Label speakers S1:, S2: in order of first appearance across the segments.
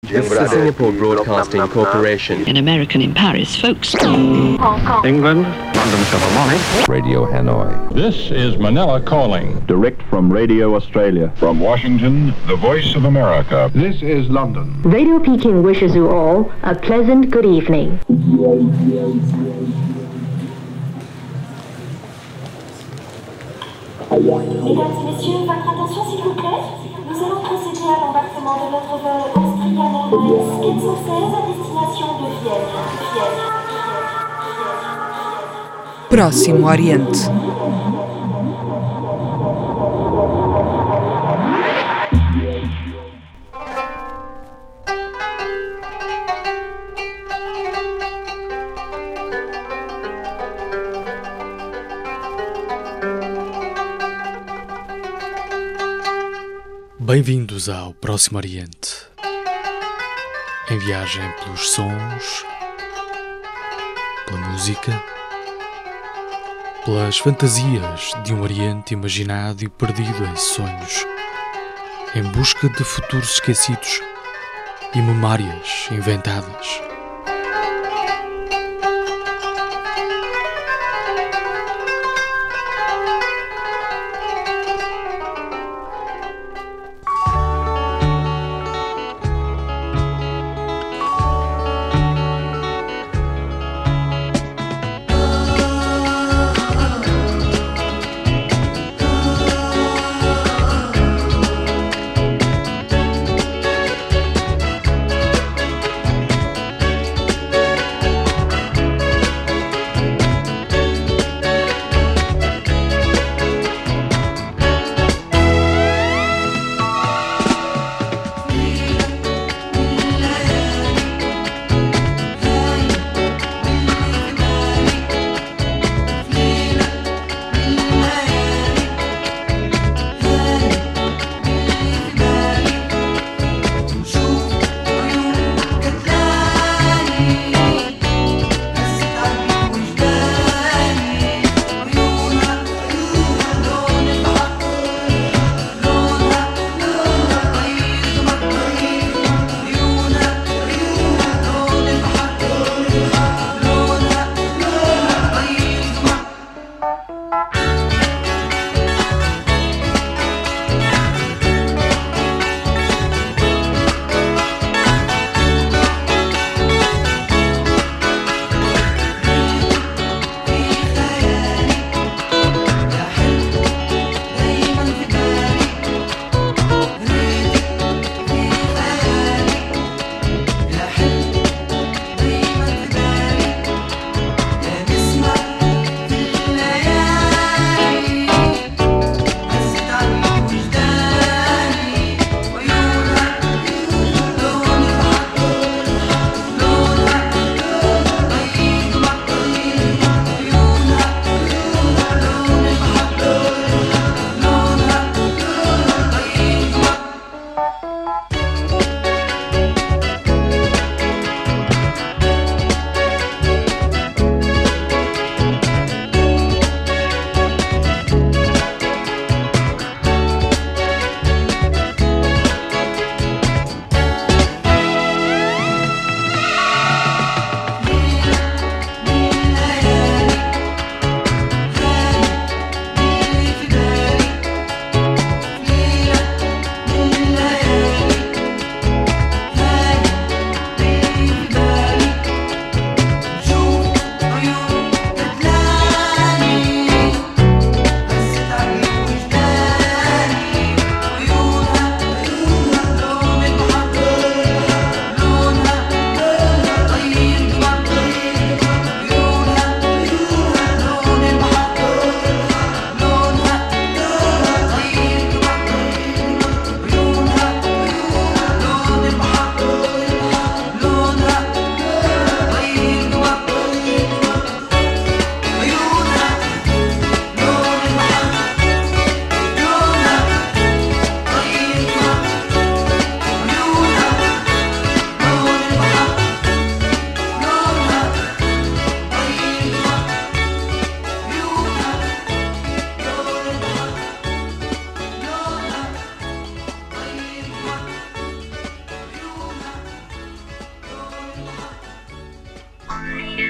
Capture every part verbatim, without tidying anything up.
S1: This is the Singapore Broadcasting Corporation.
S2: In American in Paris, folks.
S3: Hong Kong.
S4: England, London Philharmonic.
S5: Radio Hanoi.
S6: This is Manila calling.
S7: Direct from Radio Australia.
S6: From Washington, the Voice of America.
S8: This is London.
S9: Radio Peking wishes you all a pleasant good evening.
S10: Mesdames et messieurs, votre attention s'il vous plaît. Nous allons procéder à l'embarquement de notre vol Austrian Airlines quatre cent seize à destination de Vienne. Vienne.
S11: Próximo Oriente.
S12: Bem-vindos ao Próximo Oriente, em viagem pelos sons, pela música, pelas fantasias de um Oriente imaginado e perdido em sonhos, em busca de futuros esquecidos e memórias inventadas.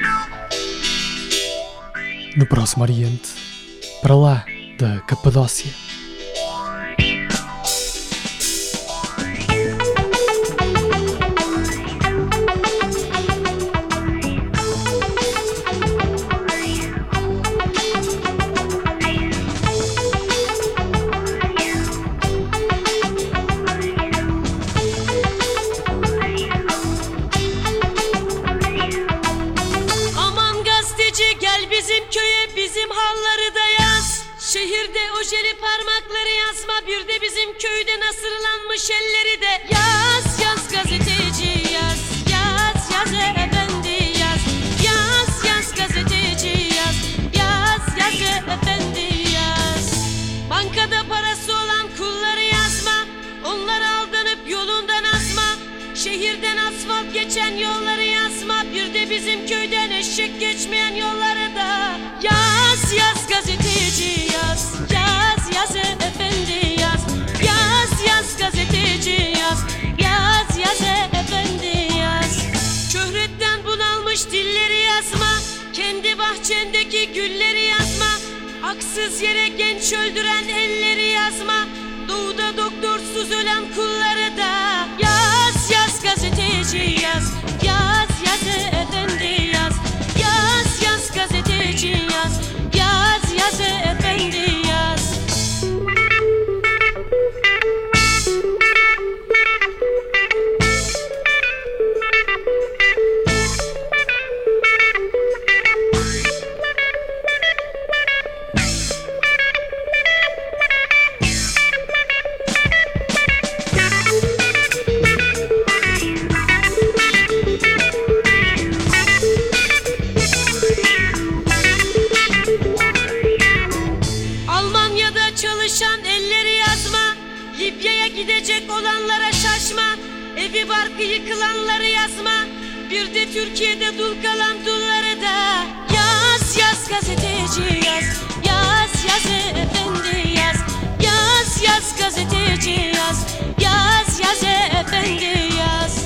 S12: No Próximo Oriente, para lá da Capadócia.
S3: Şehirde ojeli parmakları yazma, bir de bizim köyde nasırlanmış elleri de yaz. Yaz gazeteci yaz, yaz yaz efendi yaz, yaz yaz gazeteci yaz, yaz yaz efendi yaz. Bankada parası olan kulları yazma, onlar aldanıp yolundan asma. Şehirden asfalt geçen yolları yazma, bir de bizim köyden eşek geçmeyen yolları da yaz. Yaz gazeteci yaz, yaz yaz efendi yaz, yaz yaz gazeteci yaz, yaz yaz efendi yaz. Şöhretten bunalmış dilleri yazma, kendi bahçendeki gülleri yazma. Haksız yere genç öldüren elleri yazma, doğuda doktorsuz ölen kulları da yaz. Yaz gazeteci yaz, yaz yaz efendi yaz, yaz yaz gazeteci yaz, yaz yaz efendi yaz. Libya'ya gidecek olanlara şaşma, evi barkı yıkılanları yazma, bir de Türkiye'de dul kalan dulları da yaz. Yaz gazeteci yaz, yaz yaz efendi yaz, yaz yaz gazeteci yaz, yaz yaz efendi yaz.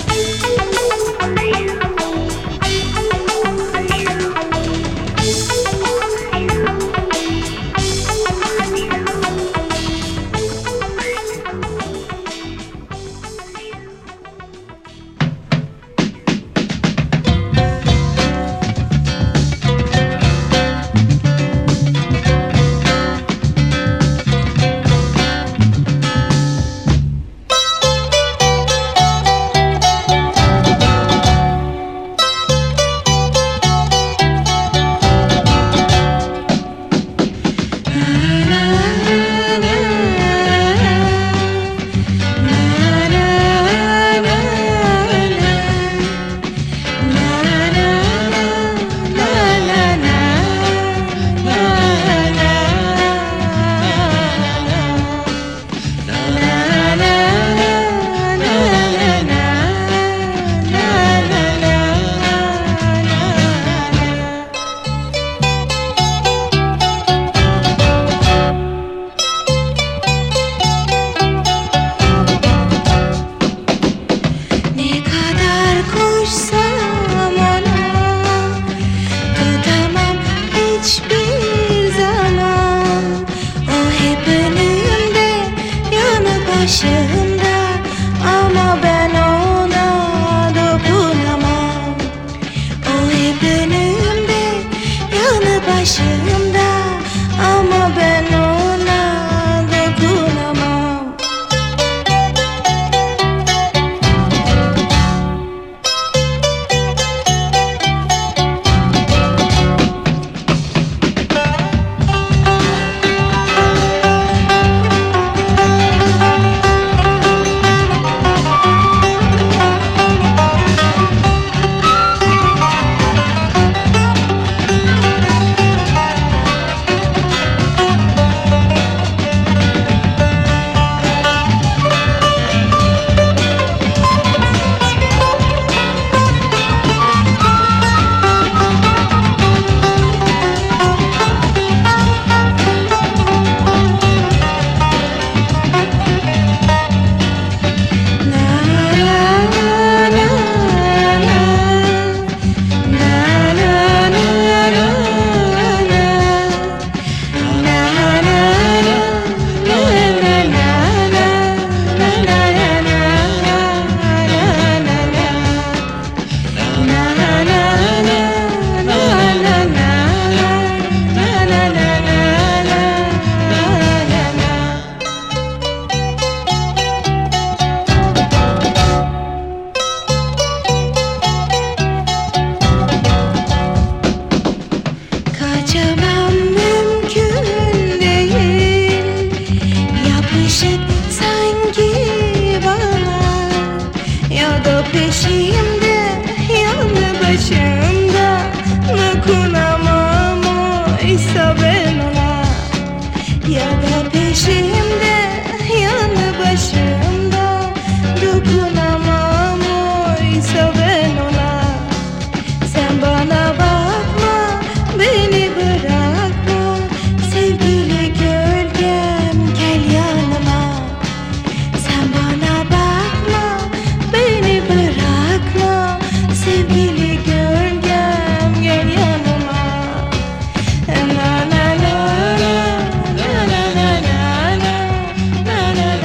S5: peşimde, yanı başımda, dokunamam oysa ben ona. Ya da peşimde, yanı başımda, dokunamam oysa ben ona. Sen bana bakma, beni bırakma, sevgili gölgem gel yanıma. Sen bana bakma, beni bırakma, sevgili gölgem gel yanıma. Na na na na na na na na na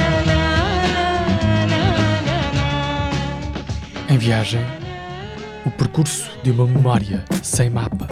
S5: na.
S12: Em viagem, o percurso de uma memória sem mapa.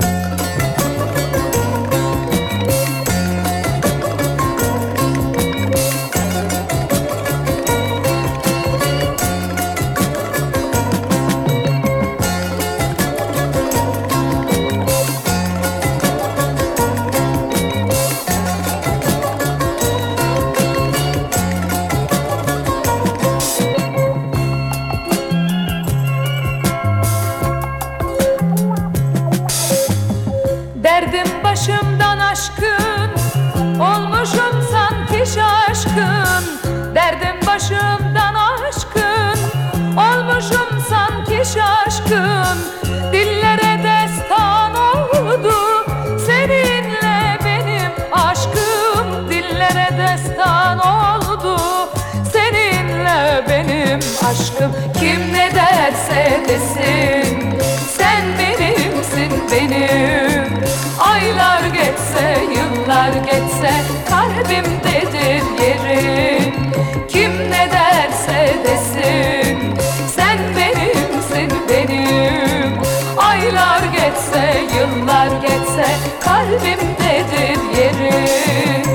S8: Derdim başımdan aşkın, olmuşum sanki şaşkın. Derdim başımdan aşkın, olmuşum sanki şaşkın. Dillere destan oldu seninle benim aşkım. Dillere destan oldu seninle benim aşkım. Kim ne derse desin, sen benimsin benim. Aylar geçse, yıllar geçse, kalbimdedir yerin. Kim ne derse desin, sen benimsin benim. Aylar geçse, yıllar geçse, kalbimdedir yerin.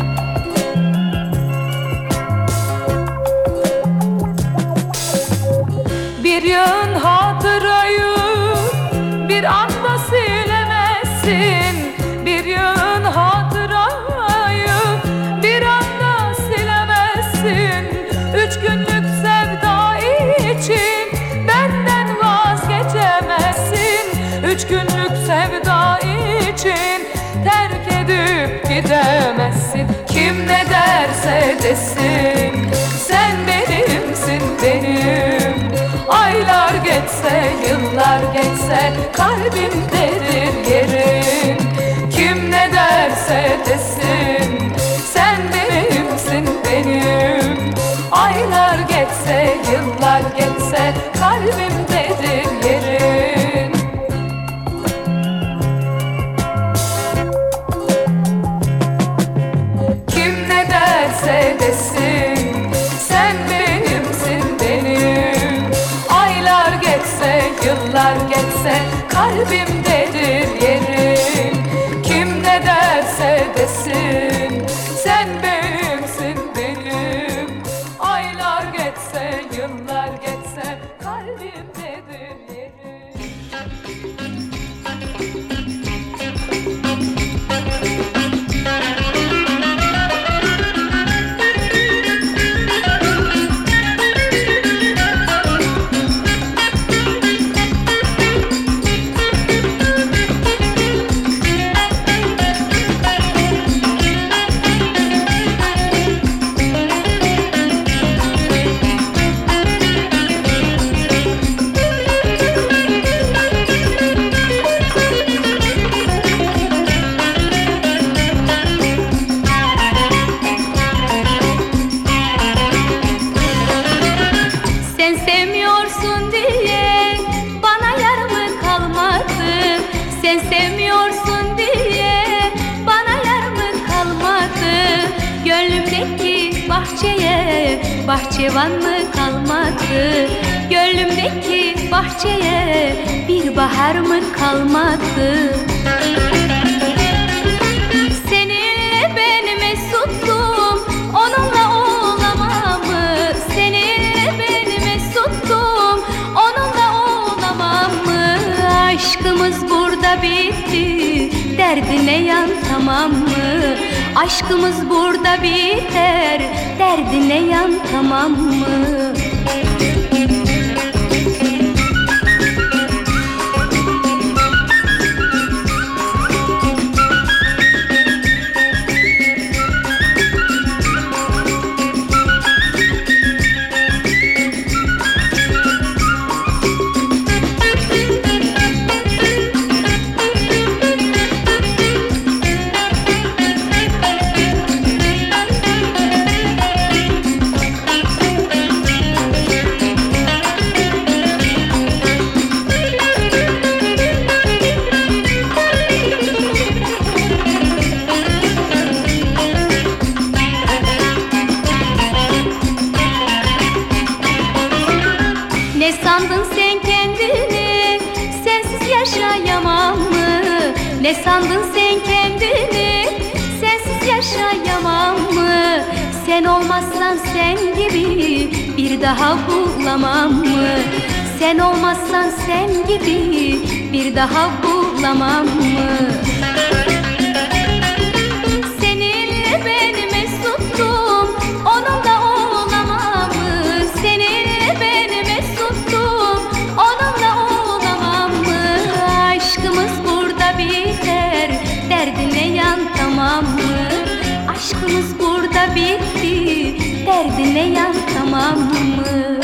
S8: Bir yığın hatırayı bir anda silemezsin. Bir yığın hatırayı bir anda silemezsin. Üç günlük sevda için benden vazgeçemezsin. Üç günlük sevda için terk edip gidemezsin. Kim ne derse desin, sen benimsin benim. Aylar geçse, yıllar geçse, kalbimdedir yerin. Kim ne derse desin, sen benimsin benim. Aylar geçse, yıllar geçse, kalbimdedir yerin. Kim ne derse desin, sen benimsin benim. Aylar geçse, yıllar geçse, kalbimdedir yerin. Kim ne derse desin, sen benimsin benim. Aylar geçse, yıllar geçse, kalbimdedir yerin.
S13: Bahçıvan mı kalmadı? Gönlümdeki bahçeye bir bahar mı kalmadı? Seninle ben mesuttum, onunla olamam mı? Seninle ben mesuttum, onunla olamam mı? Aşkımız burada bitti, derdine yan tamam mı? Aşkımız burada biter, derdine yan tamam mı? Ne sandın sen kendini, sensiz yaşayamam mı? Ne sandın sen kendini, sensiz yaşayamam mı? Sen olmazsan sen gibi bir daha bulamam mı? Sen olmazsan sen gibi bir daha bulamam mı? Seninle ben mesuttum, onunla olamam mı? Seninle ben mesuttum, onunla olamam mı? Aşkımız burada biter, derdine yan tamam mı? Aşkımız burada bitti, derdine yan tamam mı?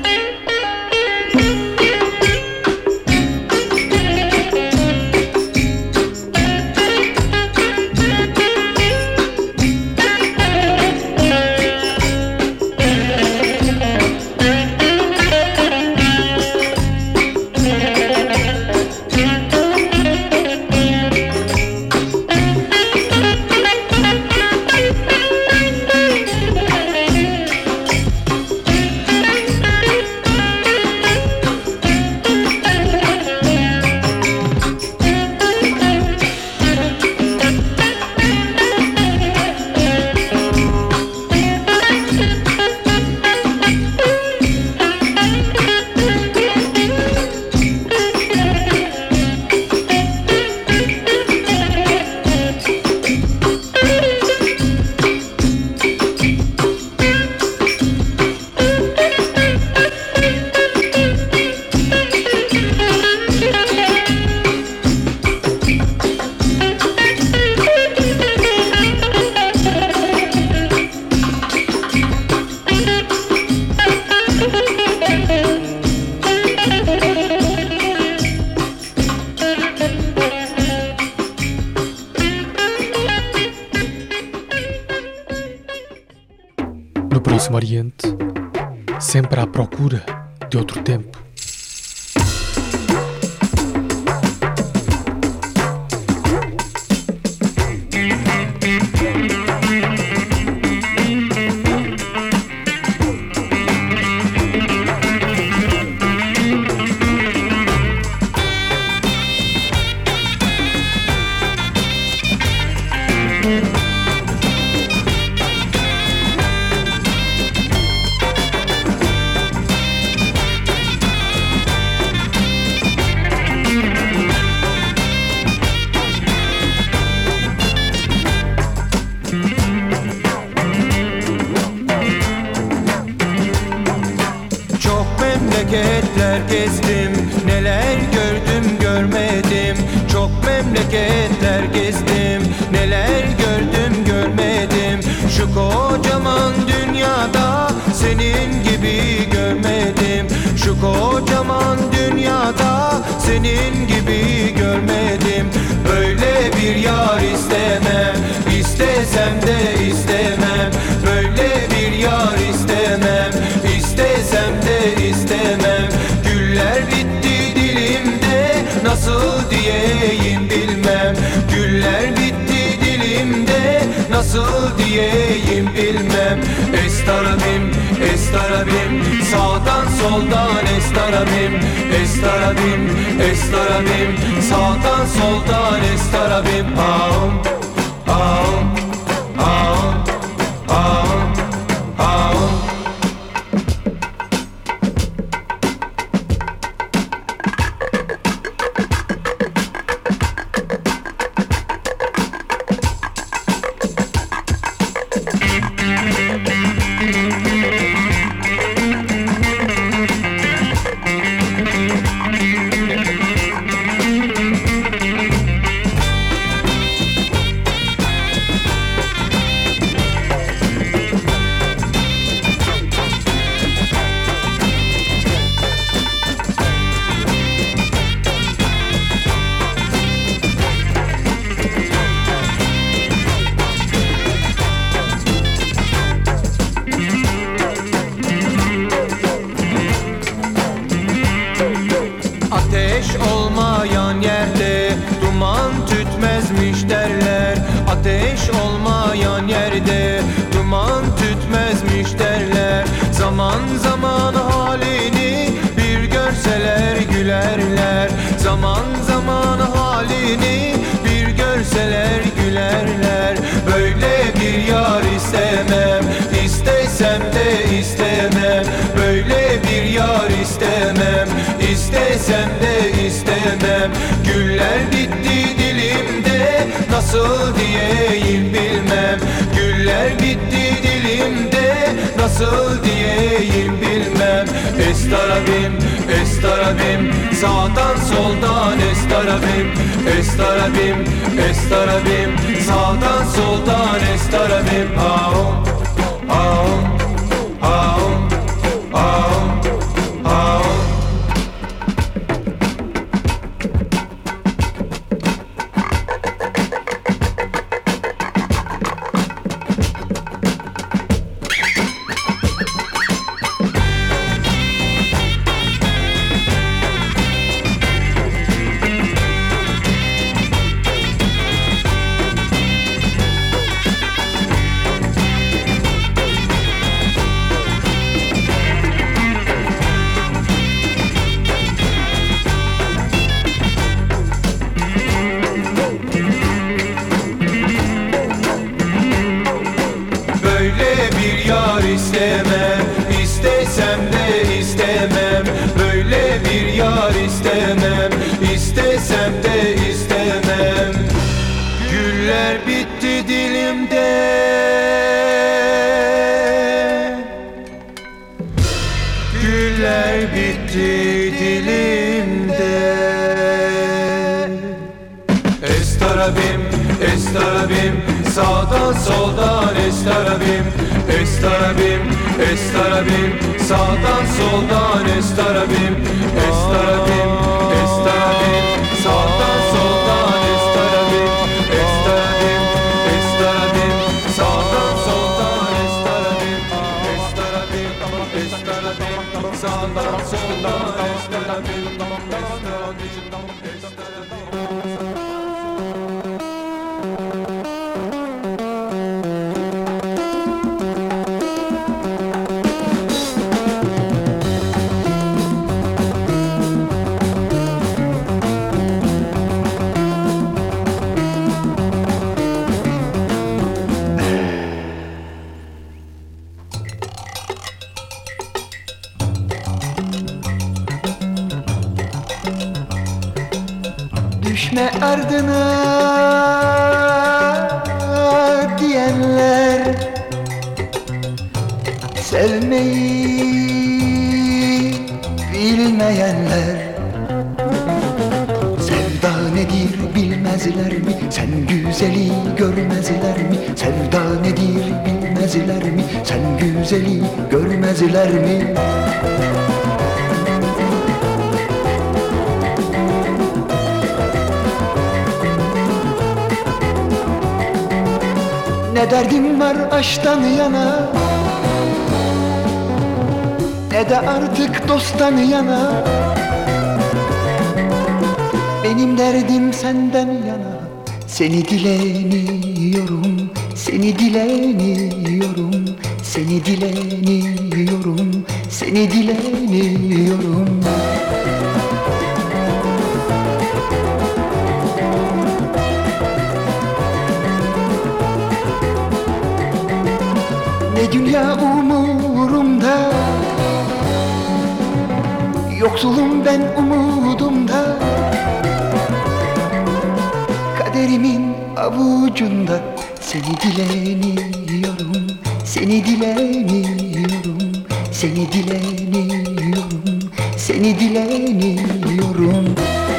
S12: No Próximo Oriente, sempre à procura de outro tempo.
S14: memleketler gezdim, neler gördüm görmedim. Çok memleketler gezdim, neler gördüm görmedim. Şu kocaman dünyada senin gibi görmedim. Şu kocaman dünyada senin gibi görmedim. Böyle bir yar istemem, istesem de istemem. Böyle bir yar istemem, istesem de istemem. Güller bitti dilimde, nasıl diyeyim bilmem. Güller bitti dilimde, nasıl diyeyim bilmem. Estarabim, estarabim, sağdan soldan estarabim. Estarabim, estarabim, sağdan soldan estarabim. Aum, aum, aum, aum, aum. Ateş olmayan yerde duman tütmezmiş derler. Ateş olmayan yerde duman tütmezmiş derler. Zaman zaman halini bir Zaman zaman halini bir görseler gülerler. Böyle bir yar istemem, istesem de istemem. Böyle bir yar istemem, istesem de istemem. Güller bitti dilimde, nasıl diyeyim bilmem. Güller bitti dilimde, nasıl diyeyim bilmem. Estarabim, estarabim, sağdan soldan estarabim. Estarabim, estarabim, sağdan soldan estarabim. Aum, aum, aum, aum, aum. Sağdan soldan estarabim, estarabim, estarabim. Sağdan soldan estarabim, estarabim, estarabim. Sağdan soldan estarabim, estarabim, estarabim. Sağdan soldan estarabim, estarabim, estarabim. Sağdan soldan estarabim,
S15: düşme ardına diyenler, sevmeyi bilmeyenler. Sevda nedir bilmezler mi? Sen güzeli görmezler mi? Sevda nedir bilmezler mi? Sen güzeli görmezler mi? Ne derdim var aşktan yana, ne de artık dosttan yana. Benim derdim senden yana. Seni dileniyorum, seni dileniyorum, seni dileniyorum, seni dileniyorum. Ne dünya umurumda, yoksulum ben umudumda. Kaderimin avucunda. Seni dileniyorum, seni dileniyorum, seni dileniyorum, seni dileniyorum.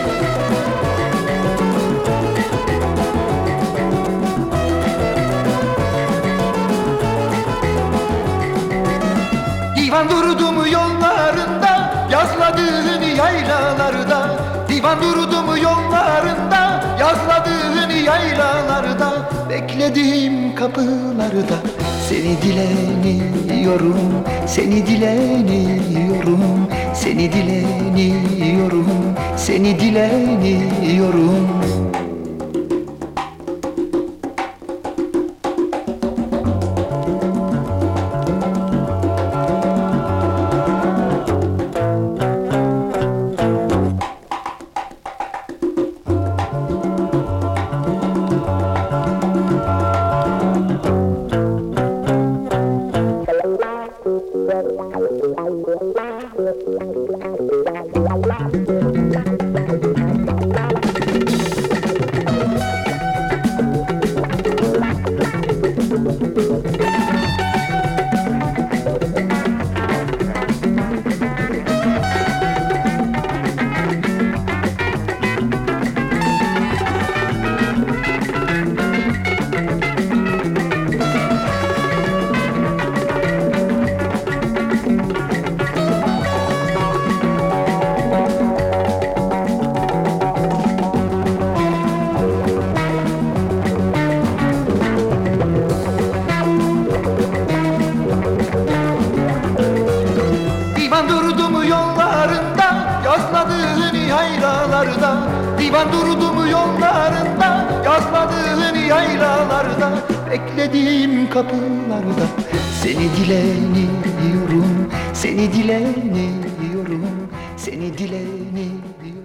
S15: Divan durdum yollarında, yazladığın yaylalarda. Divan durdum yollarında, yazladığın yaylalarda. Beklediğim kapılarda. Seni dileniyorum, seni dileniyorum, seni dileniyorum, seni dileniyorum. Divan durdum yollarında, yazmadığın yaylalarda, beklediğim kapılarda. Seni dileniyorum, seni dileniyorum, seni dileniyorum.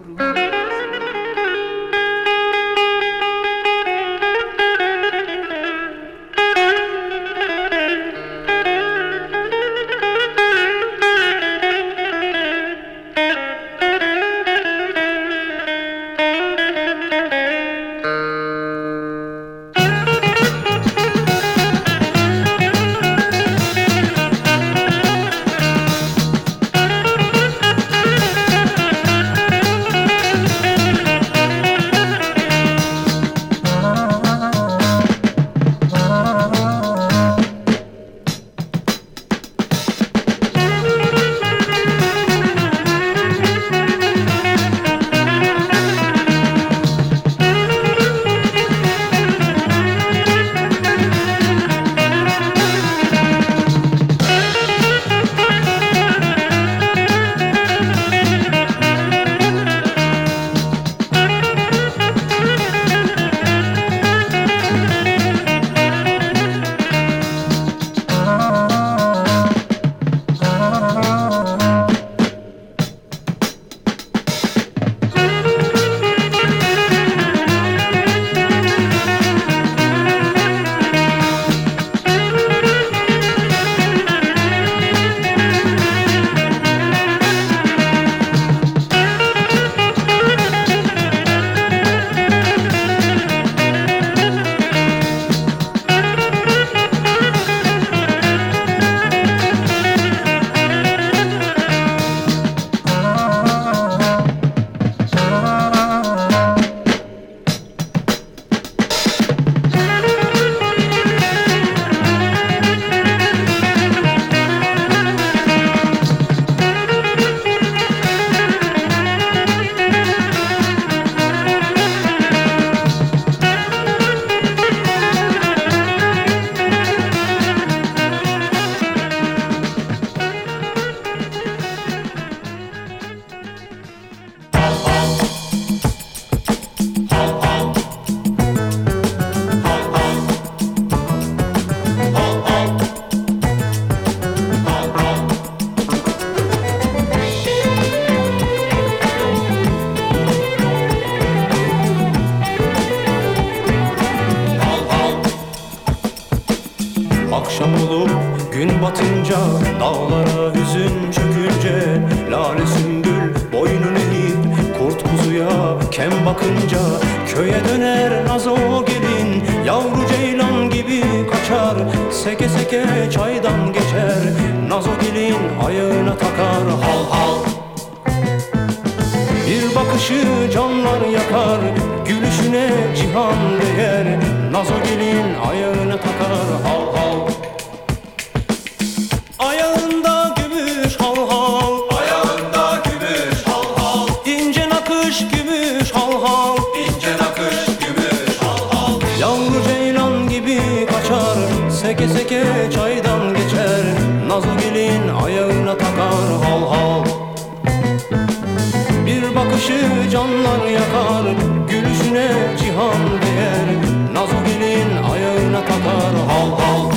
S16: Akşam olup gün batınca, dağlara hüzün çökünce, lale sümbül boynunu eğip kurt kuzuya kem bakınca, köye döner nazo gelin, yavru ceylan gibi kaçar, seke seke çaydan geçer, nazo gelin ayağına takar hal hal. Bir bakışı canlar yakar, gülüşüne cihan değer, nazo gelin ayağına takar hal hal.
S17: Ayağında gümüş hal hal,
S16: ayağında gümüş hal hal,
S17: ince nakış gümüş hal hal,
S16: ince nakış gümüş hal hal.
S17: Yavru ceylan gibi kaçar, seke seke çaydan geçer, nazo gelin ayağına takar hal hal. Bir bakışı canlar yakar, gülüşüne cihan değer, nazo gelin ayağına takar hal hal.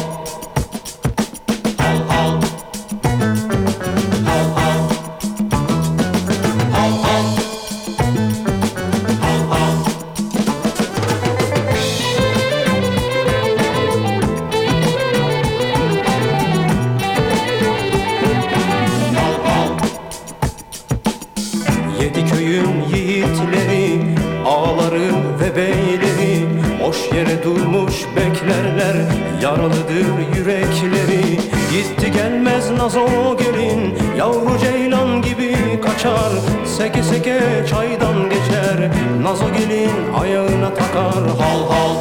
S16: yiğitleri, ağaları ve beyleri boş yere durmuş beklerler, yaralıdır yürekleri. Gitti gelmez nazo gelin, yavru ceylan gibi kaçar, seke seke çaydan geçer, nazo gelin ayağına takar hal hal.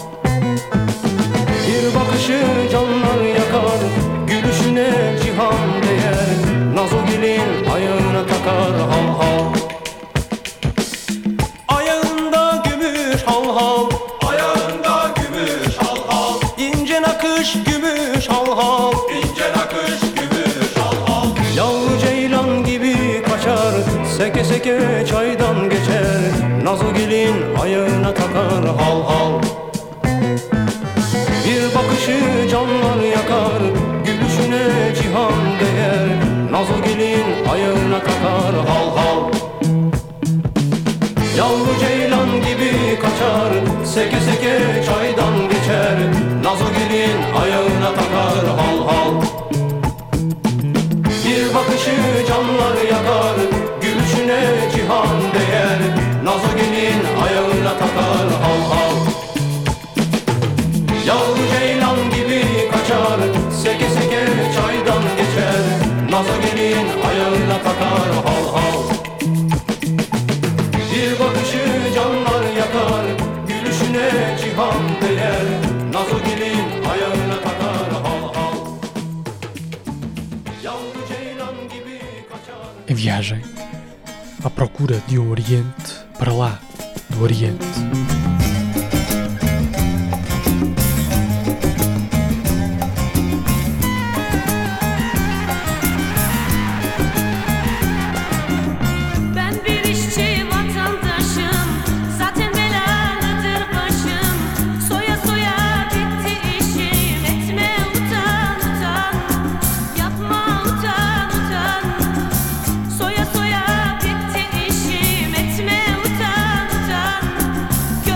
S16: Bir bakışı canlar yakar, gülüşüne cihan değer, nazo gelin ayağına takar hal hal. Ayağında gümüş hal hal,
S14: ayağında gümüş hal hal,
S16: ince nakış gümüş hal hal,
S14: ince nakış gümüş hal hal.
S16: Yavru ceylan gibi kaçar, seke seke çaydan geçer, nazo gelin ayağına takar hal hal. Bir bakışı canlar yakar, gülüşüne cihan değer, nazo gelin ayağına takar hal hal. Yavru ceylan gibi kaçar, seke seke çaydan geçer, nazo gelin ayağına takar hal hal. Bir bakışı canlar yakar, gülüşüne cihan değer, nazo gelin ayağına takar hal hal. Yavru ceylan gibi kaçar, seke seke çaydan geçer, nazo gelin ayağına takar hal hal. Bir bakışı canlar yakar, gülüşüne cihan değer, nazo gelin ayağına takar hal hal. Yavru ceylan gibi kaçar.
S12: Em viagem, à procura de um Oriente para lá do Oriente.
S3: Soya soya bitti işim, etme utan utan.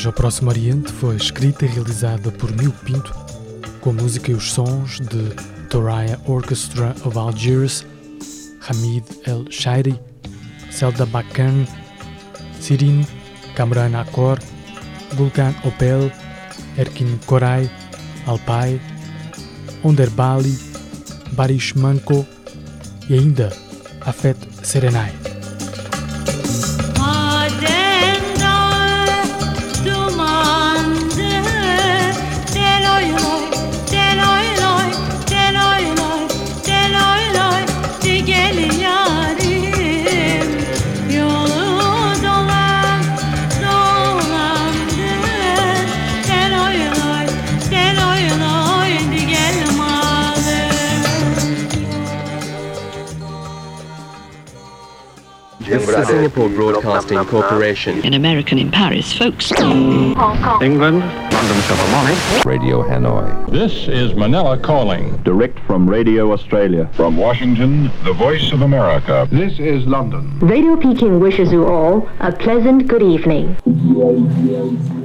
S12: viagem ao Próximo Oriente foi escrita e realizada por Mil Pinto, com a música e os sons de Thuraya Orchestra of Algiers, Hamid El Shairi, Selda Bakan, Sirin Kamran Akor, Gulkan Opel, Erkin Koray, Alpay, Onderbali, Barish Manko e ainda Afet Serenay.
S1: This is the Singapore Broadcasting Corporation.
S2: An American in Paris, folks.
S4: England, London Philharmonic.
S7: Radio Hanoi.
S6: This is Manila calling.
S7: Direct from Radio Australia.
S6: From Washington, the Voice of America. This is London.
S9: Radio Peking wishes you all a pleasant good evening.